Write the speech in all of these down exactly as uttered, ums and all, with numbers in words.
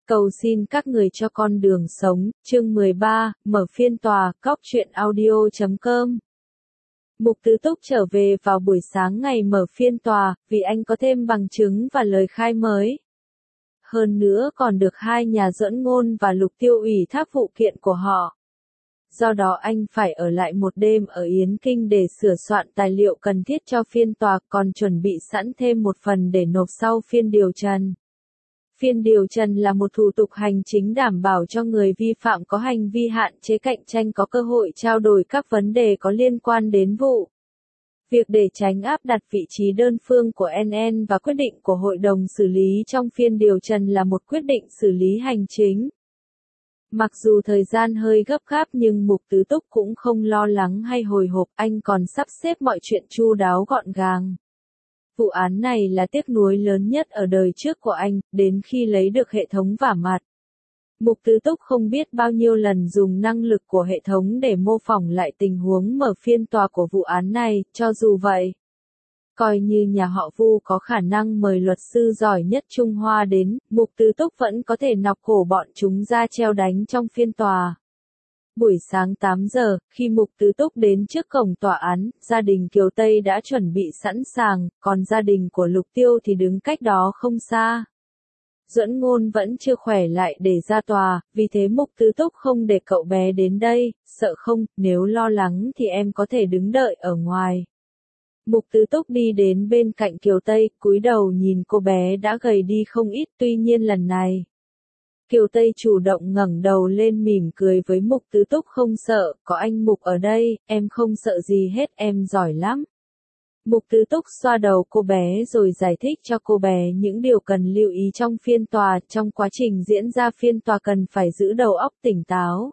Cầu xin các người cho con đường sống, chương mười ba, mở phiên tòa, cóc truyện audio chấm com. Mục Tứ Túc trở về vào buổi sáng ngày mở phiên tòa, vì anh có thêm bằng chứng và lời khai mới. Hơn nữa còn được hai nhà dẫn ngôn và Lục Tiêu ủy thác vụ kiện của họ. Do đó anh phải ở lại một đêm ở Yến Kinh để sửa soạn tài liệu cần thiết cho phiên tòa, còn chuẩn bị sẵn thêm một phần để nộp sau phiên điều trần. Phiên điều trần là một thủ tục hành chính đảm bảo cho người vi phạm có hành vi hạn chế cạnh tranh có cơ hội trao đổi các vấn đề có liên quan đến vụ. Việc để tránh áp đặt vị trí đơn phương của en en và quyết định của hội đồng xử lý trong phiên điều trần là một quyết định xử lý hành chính. Mặc dù thời gian hơi gấp gáp nhưng Mục Tứ Túc cũng không lo lắng hay hồi hộp, anh còn sắp xếp mọi chuyện chu đáo gọn gàng. Vụ án này là tiếc nuối lớn nhất ở đời trước của anh, đến khi lấy được hệ thống vả mặt. Mục Tứ Túc không biết bao nhiêu lần dùng năng lực của hệ thống để mô phỏng lại tình huống mở phiên tòa của vụ án này, cho dù vậy. Coi như nhà họ Vu có khả năng mời luật sư giỏi nhất Trung Hoa đến, Mục Tứ Túc vẫn có thể nọc cổ bọn chúng ra treo đánh trong phiên tòa. Buổi sáng tám giờ, khi Mục Tứ Túc đến trước cổng tòa án, gia đình Kiều Tây đã chuẩn bị sẵn sàng, còn gia đình của Lục Tiêu thì đứng cách đó không xa. Duẫn Ngôn vẫn chưa khỏe lại để ra tòa, vì thế Mục Tứ Túc không để cậu bé đến đây, sợ không, nếu lo lắng thì em có thể đứng đợi ở ngoài. Mục Tứ Túc đi đến bên cạnh Kiều Tây, cúi đầu nhìn cô bé đã gầy đi không ít, tuy nhiên lần này. Kiều Tây chủ động ngẩng đầu lên mỉm cười với Mục Tứ Túc, không sợ, có anh Mục ở đây, em không sợ gì hết, em giỏi lắm. Mục Tứ Túc xoa đầu cô bé rồi giải thích cho cô bé những điều cần lưu ý trong phiên tòa, trong quá trình diễn ra phiên tòa cần phải giữ đầu óc tỉnh táo.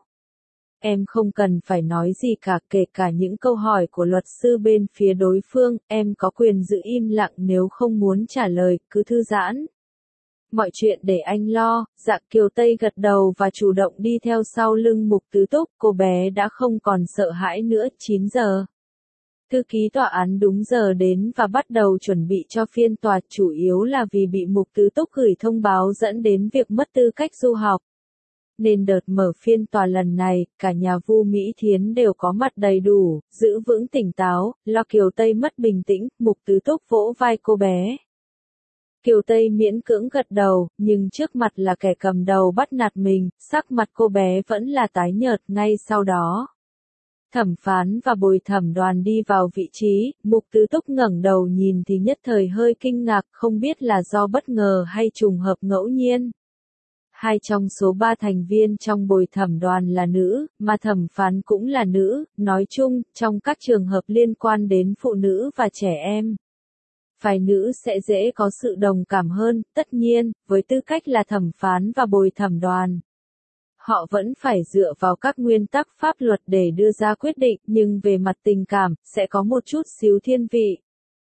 Em không cần phải nói gì cả, kể cả những câu hỏi của luật sư bên phía đối phương, em có quyền giữ im lặng nếu không muốn trả lời, cứ thư giãn. Mọi chuyện để anh lo. Dạ. Kiều Tây gật đầu và chủ động đi theo sau lưng Mục Tứ Túc, cô bé đã không còn sợ hãi nữa. Chín giờ. Thư ký tòa án đúng giờ đến và bắt đầu chuẩn bị cho phiên tòa, chủ yếu là vì bị Mục Tứ Túc gửi thông báo dẫn đến việc mất tư cách du học. Nên đợt mở phiên tòa lần này, cả nhà Vu Mỹ Thiến đều có mặt đầy đủ, giữ vững tỉnh táo, lo Kiều Tây mất bình tĩnh. Mục Tứ Túc vỗ vai cô bé. Kiều Tây miễn cưỡng gật đầu, nhưng trước mặt là kẻ cầm đầu bắt nạt mình, sắc mặt cô bé vẫn là tái nhợt. Ngay sau đó, thẩm phán và bồi thẩm đoàn đi vào vị trí, Mục Tứ Túc ngẩng đầu nhìn thì nhất thời hơi kinh ngạc, không biết là do bất ngờ hay trùng hợp ngẫu nhiên. Hai trong số ba thành viên trong bồi thẩm đoàn là nữ, mà thẩm phán cũng là nữ. Nói chung, trong các trường hợp liên quan đến phụ nữ và trẻ em, phái nữ sẽ dễ có sự đồng cảm hơn. Tất nhiên, với tư cách là thẩm phán và bồi thẩm đoàn, họ vẫn phải dựa vào các nguyên tắc pháp luật để đưa ra quyết định, nhưng về mặt tình cảm, sẽ có một chút xíu thiên vị.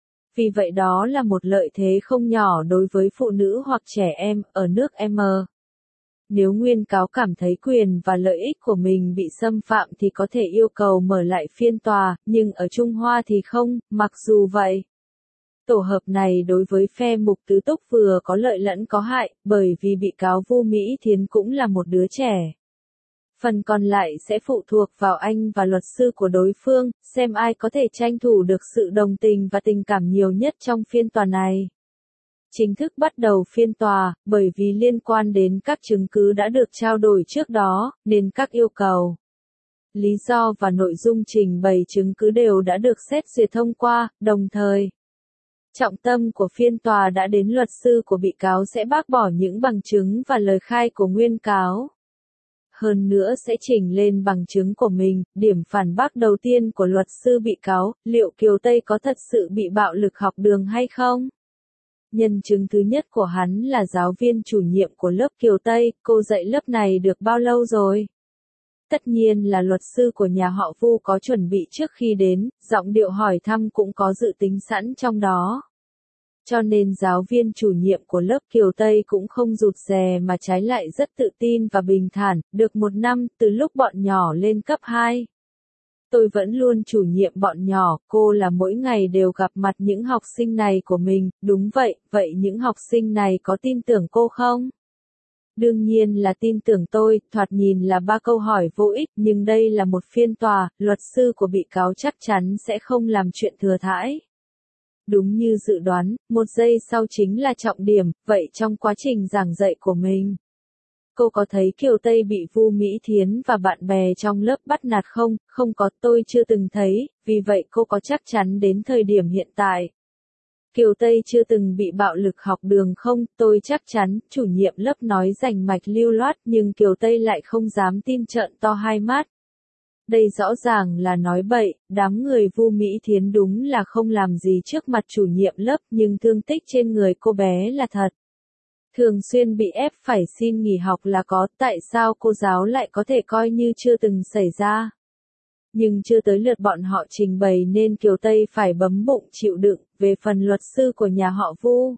Vì vậy đó là một lợi thế không nhỏ đối với phụ nữ hoặc trẻ em, ở nước M. Nếu nguyên cáo cảm thấy quyền và lợi ích của mình bị xâm phạm thì có thể yêu cầu mở lại phiên tòa, nhưng ở Trung Hoa thì không. Mặc dù vậy, tổ hợp này đối với phe Mục Tứ Túc vừa có lợi lẫn có hại, bởi vì bị cáo Vu Mỹ Thiến cũng là một đứa trẻ. Phần còn lại sẽ phụ thuộc vào anh và luật sư của đối phương, xem ai có thể tranh thủ được sự đồng tình và tình cảm nhiều nhất trong phiên tòa này. Chính thức bắt đầu phiên tòa, bởi vì liên quan đến các chứng cứ đã được trao đổi trước đó, nên các yêu cầu, lý do và nội dung trình bày chứng cứ đều đã được xét duyệt thông qua, đồng thời. Trọng tâm của phiên tòa đã đến luật sư của bị cáo sẽ bác bỏ những bằng chứng và lời khai của nguyên cáo. Hơn nữa sẽ chỉnh lên bằng chứng của mình. Điểm phản bác đầu tiên của luật sư bị cáo, liệu Kiều Tây có thật sự bị bạo lực học đường hay không? Nhân chứng thứ nhất của hắn là giáo viên chủ nhiệm của lớp Kiều Tây, cô dạy lớp này được bao lâu rồi? Tất nhiên là luật sư của nhà họ Vu có chuẩn bị trước khi đến, giọng điệu hỏi thăm cũng có dự tính sẵn trong đó. Cho nên giáo viên chủ nhiệm của lớp Kiều Tây cũng không rụt rè mà trái lại rất tự tin và bình thản. Được một năm, từ lúc bọn nhỏ lên cấp hai. Tôi vẫn luôn chủ nhiệm bọn nhỏ, cô là mỗi ngày đều gặp mặt những học sinh này của mình. Đúng vậy, vậy những học sinh này có tin tưởng cô không? Đương nhiên là tin tưởng tôi, thoạt nhìn là ba câu hỏi vô ích, nhưng đây là một phiên tòa, luật sư của bị cáo chắc chắn sẽ không làm chuyện thừa thãi. Đúng như dự đoán, một giây sau chính là trọng điểm, vậy trong quá trình giảng dạy của mình, cô có thấy Kiều Tây bị Vu Mỹ Thiến và bạn bè trong lớp bắt nạt không? Không có, tôi chưa từng thấy, vì vậy cô có chắc chắn đến thời điểm hiện tại Kiều Tây chưa từng bị bạo lực học đường không? Tôi chắc chắn, chủ nhiệm lớp nói rành mạch lưu loát nhưng Kiều Tây lại không dám tin, trợn to hai mắt. Đây rõ ràng là nói bậy, đám người Vu Mỹ Thiến đúng là không làm gì trước mặt chủ nhiệm lớp nhưng thương tích trên người cô bé là thật. Thường xuyên bị ép phải xin nghỉ học là có, tại sao cô giáo lại có thể coi như chưa từng xảy ra? Nhưng chưa tới lượt bọn họ trình bày nên Kiều Tây phải bấm bụng chịu đựng. Về phần luật sư của nhà họ Vu,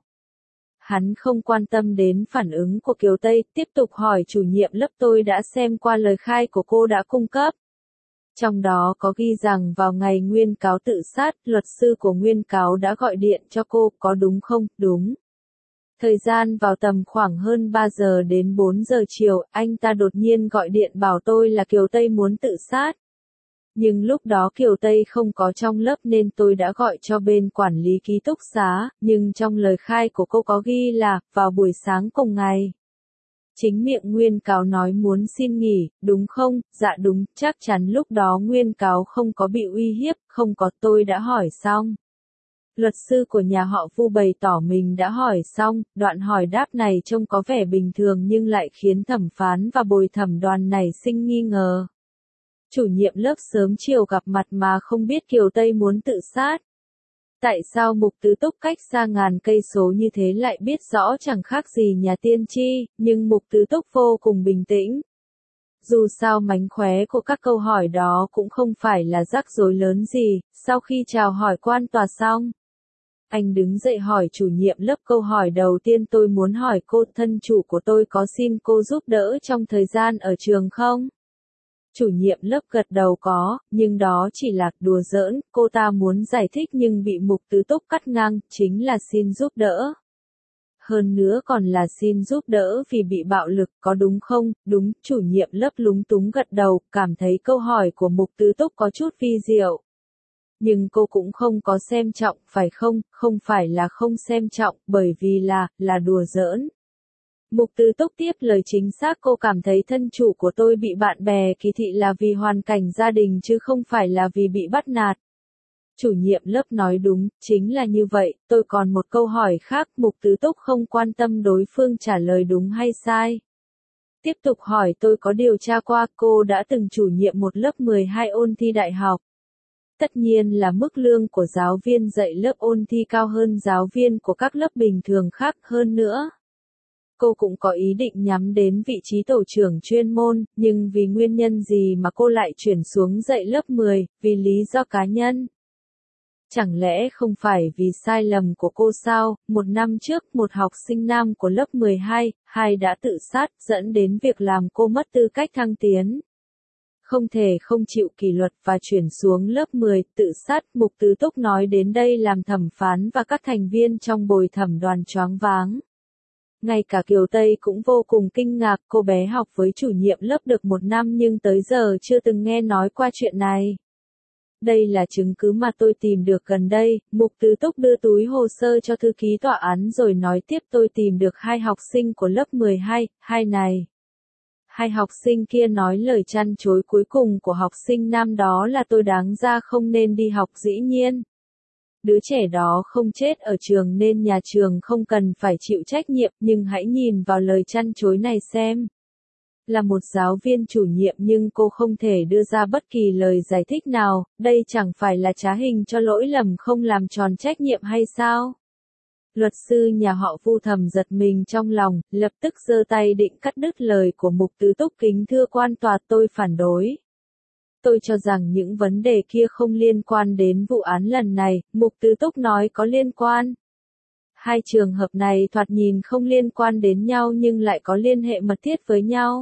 hắn không quan tâm đến phản ứng của Kiều Tây, tiếp tục hỏi chủ nhiệm lớp. Tôi đã xem qua lời khai của cô đã cung cấp. Trong đó có ghi rằng vào ngày Nguyên Cáo tự sát, luật sư của Nguyên Cáo đã gọi điện cho cô, có đúng không? Đúng. Thời gian vào tầm khoảng hơn ba giờ đến bốn giờ chiều, anh ta đột nhiên gọi điện bảo tôi là Kiều Tây muốn tự sát. Nhưng lúc đó Kiều Tây không có trong lớp nên tôi đã gọi cho bên quản lý ký túc xá, nhưng trong lời khai của cô có ghi là, vào buổi sáng cùng ngày. Chính miệng Nguyên Cáo nói muốn xin nghỉ, đúng không? Dạ đúng, chắc chắn lúc đó Nguyên Cáo không có bị uy hiếp, không có, tôi đã hỏi xong. Luật sư của nhà họ Vu bày tỏ mình đã hỏi xong, đoạn hỏi đáp này trông có vẻ bình thường nhưng lại khiến thẩm phán và bồi thẩm đoàn nảy sinh nghi ngờ. Chủ nhiệm lớp sớm chiều gặp mặt mà không biết Kiều Tây muốn tự sát. Tại sao Mục Tứ Túc cách xa ngàn cây số như thế lại biết rõ chẳng khác gì nhà tiên tri, nhưng Mục Tứ Túc vô cùng bình tĩnh. Dù sao mánh khóe của các câu hỏi đó cũng không phải là rắc rối lớn gì, sau khi chào hỏi quan tòa xong. Anh đứng dậy hỏi chủ nhiệm lớp câu hỏi đầu tiên. Tôi muốn hỏi cô, thân chủ của tôi có xin cô giúp đỡ trong thời gian ở trường không? Chủ nhiệm lớp gật đầu có, nhưng đó chỉ là đùa giỡn, cô ta muốn giải thích nhưng bị Mục Tứ Túc cắt ngang, chính là xin giúp đỡ. Hơn nữa còn là xin giúp đỡ vì bị bạo lực, có đúng không? Đúng, chủ nhiệm lớp lúng túng gật đầu, cảm thấy câu hỏi của Mục Tứ Túc có chút vi diệu. Nhưng cô cũng không có xem trọng, phải không? Không phải là không xem trọng, bởi vì là, là đùa giỡn. Mục Tứ Túc tiếp lời chính xác, cô cảm thấy thân chủ của tôi bị bạn bè kỳ thị là vì hoàn cảnh gia đình chứ không phải là vì bị bắt nạt. Chủ nhiệm lớp nói đúng, chính là như vậy. Tôi còn một câu hỏi khác, Mục Tứ Túc không quan tâm đối phương trả lời đúng hay sai. Tiếp tục hỏi, tôi có điều tra qua, cô đã từng chủ nhiệm một lớp mười hai ôn thi đại học. Tất nhiên là mức lương của giáo viên dạy lớp ôn thi cao hơn giáo viên của các lớp bình thường khác, hơn nữa. Cô cũng có ý định nhắm đến vị trí tổ trưởng chuyên môn, nhưng vì nguyên nhân gì mà cô lại chuyển xuống dạy lớp mười, vì lý do cá nhân. Chẳng lẽ không phải vì sai lầm của cô sao? Một năm trước, một học sinh nam của lớp mười hai, hai đã tự sát, dẫn đến việc làm cô mất tư cách thăng tiến. Không thể không chịu kỷ luật và chuyển xuống lớp mười, tự sát. Mục Tứ Túc nói đến đây làm thẩm phán và các thành viên trong bồi thẩm đoàn choáng váng. Ngay cả Kiều Tây cũng vô cùng kinh ngạc, cô bé học với chủ nhiệm lớp được một năm nhưng tới giờ chưa từng nghe nói qua chuyện này. Đây là chứng cứ mà tôi tìm được gần đây. Mục Tứ Túc đưa túi hồ sơ cho thư ký tòa án rồi nói tiếp, tôi tìm được hai học sinh của lớp mười hai, hai này. Hai học sinh kia nói lời chăn chối cuối cùng của học sinh nam đó là tôi đáng ra không nên đi học. Dĩ nhiên, đứa trẻ đó không chết ở trường nên nhà trường không cần phải chịu trách nhiệm, nhưng hãy nhìn vào lời chăn chối này xem. Là một giáo viên chủ nhiệm nhưng cô không thể đưa ra bất kỳ lời giải thích nào, đây chẳng phải là trá hình cho lỗi lầm không làm tròn trách nhiệm hay sao? Luật sư nhà họ Vu thầm giật mình trong lòng, lập tức giơ tay định cắt đứt lời của Mục Tứ Túc. Kính thưa quan tòa, tôi phản đối. Tôi cho rằng những vấn đề kia không liên quan đến vụ án lần này. Mục Tứ Túc nói có liên quan. Hai trường hợp này thoạt nhìn không liên quan đến nhau nhưng lại có liên hệ mật thiết với nhau.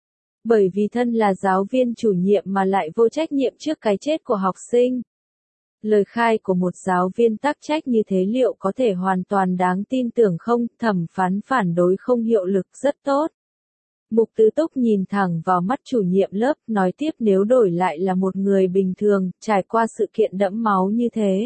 Bởi vì thân là giáo viên chủ nhiệm mà lại vô trách nhiệm trước cái chết của học sinh. Lời khai của một giáo viên tắc trách như thế liệu có thể hoàn toàn đáng tin tưởng không? Thẩm phán phản đối không hiệu lực rất tốt. Mục Tứ Túc nhìn thẳng vào mắt chủ nhiệm lớp, nói tiếp nếu đổi lại là một người bình thường, trải qua sự kiện đẫm máu như thế.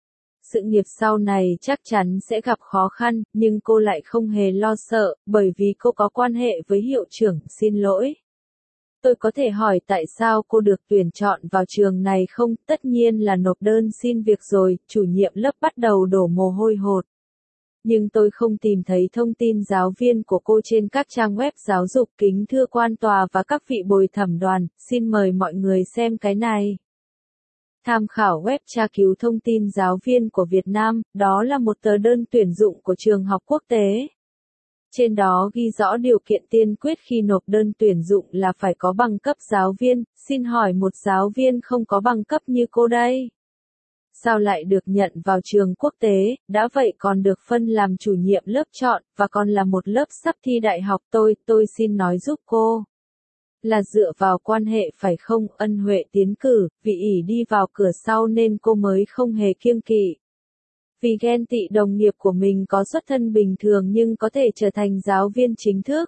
Sự nghiệp sau này chắc chắn sẽ gặp khó khăn, nhưng cô lại không hề lo sợ, bởi vì cô có quan hệ với hiệu trưởng, xin lỗi. Tôi có thể hỏi tại sao cô được tuyển chọn vào trường này không? Tất nhiên là nộp đơn xin việc rồi, chủ nhiệm lớp bắt đầu đổ mồ hôi hột. Nhưng tôi không tìm thấy thông tin giáo viên của cô trên các trang web giáo dục. Kính thưa quan tòa và các vị bồi thẩm đoàn, xin mời mọi người xem cái này. Tham khảo web tra cứu thông tin giáo viên của Việt Nam, đó là một tờ đơn tuyển dụng của trường học quốc tế. Trên đó ghi rõ điều kiện tiên quyết khi nộp đơn tuyển dụng là phải có bằng cấp giáo viên, xin hỏi một giáo viên không có bằng cấp như cô đây. Sao lại được nhận vào trường quốc tế, đã vậy còn được phân làm chủ nhiệm lớp chọn, và còn là một lớp sắp thi đại học tôi, tôi xin nói giúp cô. Là dựa vào quan hệ phải không, ân huệ tiến cử, vì ỷ đi vào cửa sau nên cô mới không hề kiêng kỵ. Vì ghen tị đồng nghiệp của mình có xuất thân bình thường nhưng có thể trở thành giáo viên chính thức.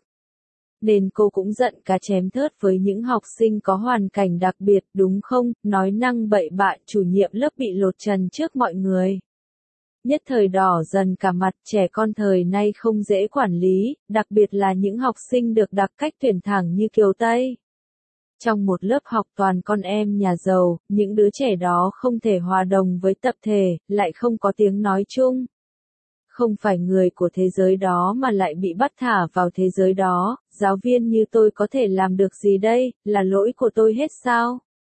Nên cô cũng giận cá chém thớt với những học sinh có hoàn cảnh đặc biệt, đúng không, nói năng bậy bạ, chủ nhiệm lớp bị lột trần trước mọi người. Nhất thời đỏ dần cả mặt, trẻ con thời nay không dễ quản lý, đặc biệt là những học sinh được đặc cách tuyển thẳng như Kiều Tây. Trong một lớp học toàn con em nhà giàu, những đứa trẻ đó không thể hòa đồng với tập thể, lại không có tiếng nói chung. Không phải người của thế giới đó mà lại bị bắt thả vào thế giới đó, giáo viên như tôi có thể làm được gì đây, là lỗi của tôi hết sao?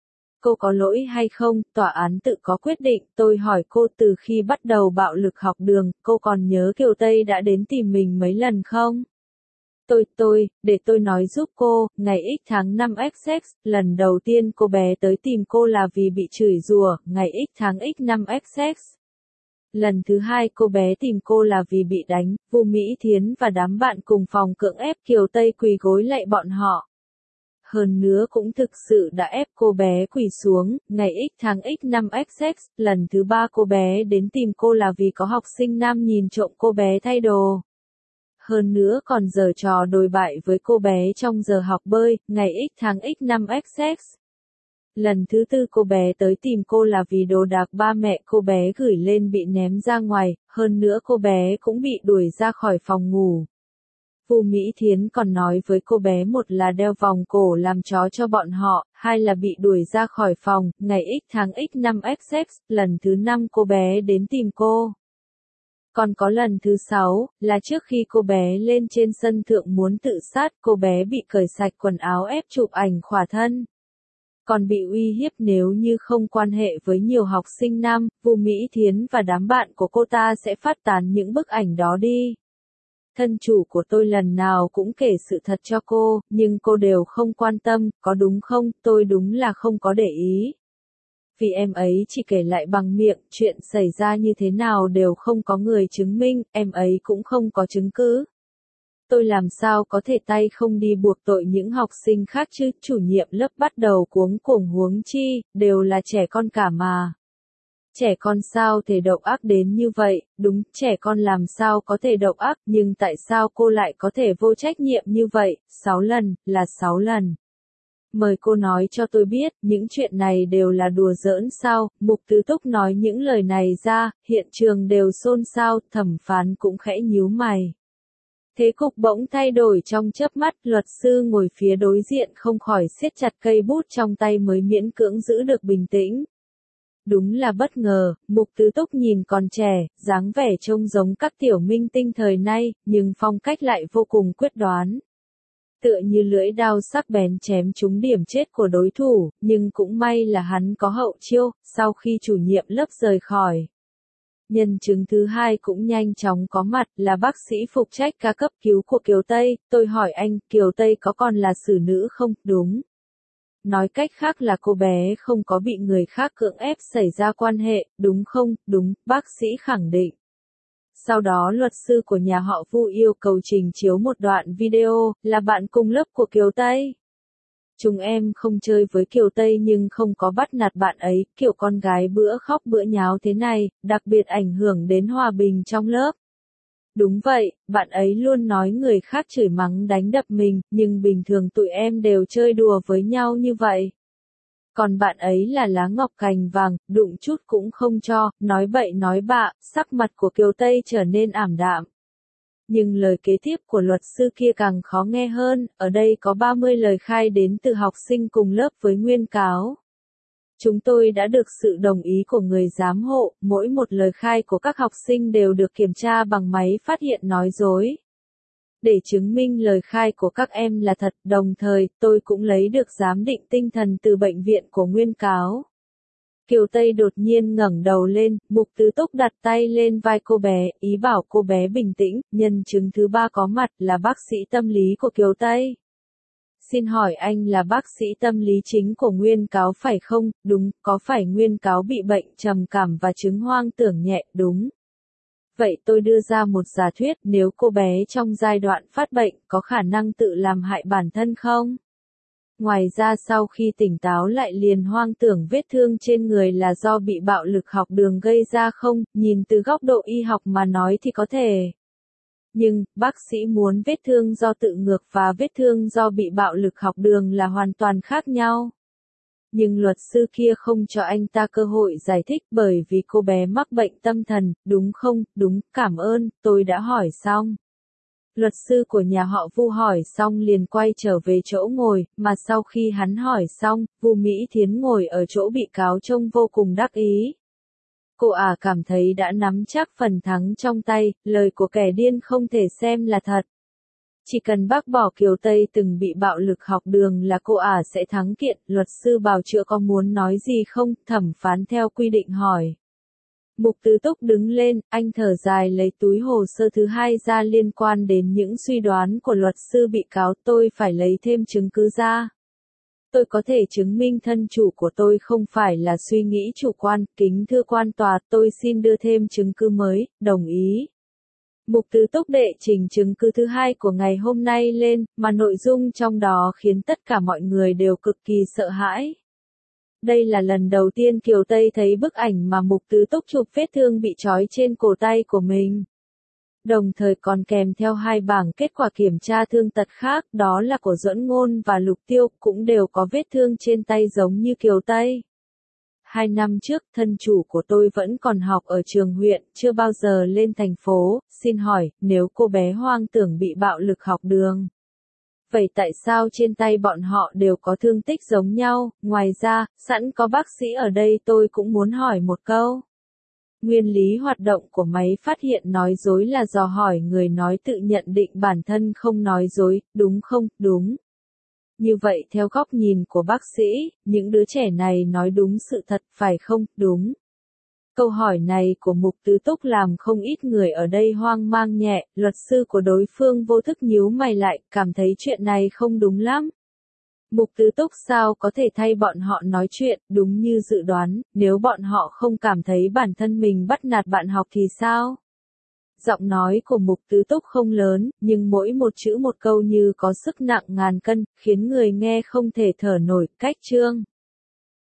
Cô có lỗi hay không, tòa án tự có quyết định, tôi hỏi cô từ khi bắt đầu bạo lực học đường, cô còn nhớ Kiều Tây đã đến tìm mình mấy lần không? Tôi, tôi, để tôi nói giúp cô, ngày X tháng năm ích ích, lần đầu tiên cô bé tới tìm cô là vì bị chửi rủa, ngày X tháng X năm ích ích. Lần thứ hai cô bé tìm cô là vì bị đánh, Vu Mỹ Thiến và đám bạn cùng phòng cưỡng ép Kiều Tây quỳ gối lạy bọn họ. Hơn nữa cũng thực sự đã ép cô bé quỳ xuống, ngày X tháng X năm ích ích, lần thứ ba cô bé đến tìm cô là vì có học sinh nam nhìn trộm cô bé thay đồ. Hơn nữa còn giở trò đồi bại với cô bé trong giờ học bơi, ngày X tháng X năm ích ích. Lần thứ tư cô bé tới tìm cô là vì đồ đạc ba mẹ cô bé gửi lên bị ném ra ngoài, hơn nữa cô bé cũng bị đuổi ra khỏi phòng ngủ. Vu Mỹ Thiến còn nói với cô bé một là đeo vòng cổ làm chó cho bọn họ, hai là bị đuổi ra khỏi phòng, ngày X tháng X năm ích ích, lần thứ năm cô bé đến tìm cô. Còn có lần thứ sáu, là trước khi cô bé lên trên sân thượng muốn tự sát, cô bé bị cởi sạch quần áo ép chụp ảnh khỏa thân. Còn bị uy hiếp nếu như không quan hệ với nhiều học sinh nam, Vu Mỹ Thiến và đám bạn của cô ta sẽ phát tán những bức ảnh đó đi. Thân chủ của tôi lần nào cũng kể sự thật cho cô, nhưng cô đều không quan tâm, có đúng không, tôi đúng là không có để ý. Vì em ấy chỉ kể lại bằng miệng, chuyện xảy ra như thế nào đều không có người chứng minh, em ấy cũng không có chứng cứ. Tôi làm sao có thể tay không đi buộc tội những học sinh khác chứ, chủ nhiệm lớp bắt đầu cuống cuồng huống chi, đều là trẻ con cả mà. Trẻ con sao thể độc ác đến như vậy, đúng, trẻ con làm sao có thể độc ác, nhưng tại sao cô lại có thể vô trách nhiệm như vậy, sáu lần, là sáu lần. Mời cô nói cho tôi biết, những chuyện này đều là đùa giỡn sao, Mục Tứ Túc nói những lời này ra, hiện trường đều xôn xao, thẩm phán cũng khẽ nhíu mày. Thế cục bỗng thay đổi trong chớp mắt, luật sư ngồi phía đối diện không khỏi siết chặt cây bút trong tay mới miễn cưỡng giữ được bình tĩnh. Đúng là bất ngờ, Mục Tứ Túc nhìn còn trẻ, dáng vẻ trông giống các tiểu minh tinh thời nay, nhưng phong cách lại vô cùng quyết đoán. Tựa như lưỡi đao sắc bén chém trúng điểm chết của đối thủ, nhưng cũng may là hắn có hậu chiêu, sau khi chủ nhiệm lớp rời khỏi. Nhân chứng thứ hai cũng nhanh chóng có mặt, là bác sĩ phụ trách ca cấp cứu của Kiều Tây, tôi hỏi anh, Kiều Tây có còn là xử nữ không, đúng. Nói cách khác là cô bé không có bị người khác cưỡng ép xảy ra quan hệ, đúng không, đúng, bác sĩ khẳng định. Sau đó luật sư của nhà họ Vu yêu cầu trình chiếu một đoạn video, là bạn cùng lớp của Kiều Tây. Chúng em không chơi với Kiều Tây nhưng không có bắt nạt bạn ấy, kiểu con gái bữa khóc bữa nháo thế này, đặc biệt ảnh hưởng đến hòa bình trong lớp. Đúng vậy, bạn ấy luôn nói người khác chửi mắng đánh đập mình, nhưng bình thường tụi em đều chơi đùa với nhau như vậy. Còn bạn ấy là lá ngọc cành vàng, đụng chút cũng không cho, nói bậy nói bạ, sắc mặt của Kiều Tây trở nên ảm đạm. Nhưng lời kế tiếp của luật sư kia càng khó nghe hơn, ở đây có ba mươi lời khai đến từ học sinh cùng lớp với nguyên cáo. Chúng tôi đã được sự đồng ý của người giám hộ, mỗi một lời khai của các học sinh đều được kiểm tra bằng máy phát hiện nói dối. Để chứng minh lời khai của các em là thật, đồng thời, tôi cũng lấy được giám định tinh thần từ bệnh viện của nguyên cáo. Kiều Tây đột nhiên ngẩng đầu lên, Mục Tứ Túc đặt tay lên vai cô bé, ý bảo cô bé bình tĩnh, nhân chứng thứ ba có mặt là bác sĩ tâm lý của Kiều Tây. Xin hỏi anh là bác sĩ tâm lý chính của nguyên cáo phải không? Đúng, có phải nguyên cáo bị bệnh trầm cảm và chứng hoang tưởng nhẹ? Đúng. Vậy tôi đưa ra một giả thuyết, nếu cô bé trong giai đoạn phát bệnh có khả năng tự làm hại bản thân không? Ngoài ra sau khi tỉnh táo lại liền hoang tưởng vết thương trên người là do bị bạo lực học đường gây ra không? Nhìn từ góc độ y học mà nói thì có thể. Nhưng, bác sĩ muốn vết thương do tự ngược và vết thương do bị bạo lực học đường là hoàn toàn khác nhau. Nhưng luật sư kia không cho anh ta cơ hội giải thích bởi vì cô bé mắc bệnh tâm thần, đúng không? Đúng, cảm ơn, tôi đã hỏi xong. Luật sư của nhà họ Vu hỏi xong liền quay trở về chỗ ngồi, mà sau khi hắn hỏi xong, Vu Mỹ Thiến ngồi ở chỗ bị cáo trông vô cùng đắc ý. Cô ả à cảm thấy đã nắm chắc phần thắng trong tay, lời của kẻ điên không thể xem là thật. Chỉ cần bác bỏ Kiều Tây từng bị bạo lực học đường là cô ả à sẽ thắng kiện, luật sư bào chữa có muốn nói gì không, thẩm phán theo quy định hỏi. Mục Tứ Túc đứng lên, anh thở dài lấy túi hồ sơ thứ hai ra liên quan đến những suy đoán của luật sư bị cáo, tôi phải lấy thêm chứng cứ ra. Tôi có thể chứng minh thân chủ của tôi không phải là suy nghĩ chủ quan, kính thưa quan tòa, tôi xin đưa thêm chứng cứ mới, đồng ý. Mục Tứ Túc đệ trình chứng cứ thứ hai của ngày hôm nay lên, mà nội dung trong đó khiến tất cả mọi người đều cực kỳ sợ hãi. Đây là lần đầu tiên Kiều Tây thấy bức ảnh mà Mục Tứ Túc chụp vết thương bị trói trên cổ tay của mình. Đồng thời còn kèm theo hai bảng kết quả kiểm tra thương tật khác, đó là của Duẫn Ngôn và Lục Tiêu, cũng đều có vết thương trên tay giống như Kiều Tây. Hai năm trước, thân chủ của tôi vẫn còn học ở trường huyện, chưa bao giờ lên thành phố, xin hỏi, nếu cô bé hoang tưởng bị bạo lực học đường. Vậy tại sao trên tay bọn họ đều có thương tích giống nhau? Ngoài ra, sẵn có bác sĩ ở đây tôi cũng muốn hỏi một câu. Nguyên lý hoạt động của máy phát hiện nói dối là dò hỏi người nói tự nhận định bản thân không nói dối, đúng không? Đúng. Như vậy theo góc nhìn của bác sĩ, những đứa trẻ này nói đúng sự thật, phải không? Đúng. Câu hỏi này của Mục Tứ Túc làm không ít người ở đây hoang mang nhẹ, luật sư của đối phương vô thức nhíu mày lại, cảm thấy chuyện này không đúng lắm. Mục Tứ Túc sao có thể thay bọn họ nói chuyện, đúng như dự đoán, nếu bọn họ không cảm thấy bản thân mình bắt nạt bạn học thì sao? Giọng nói của Mục Tứ Túc không lớn, nhưng mỗi một chữ một câu như có sức nặng ngàn cân, khiến người nghe không thể thở nổi, cách chương.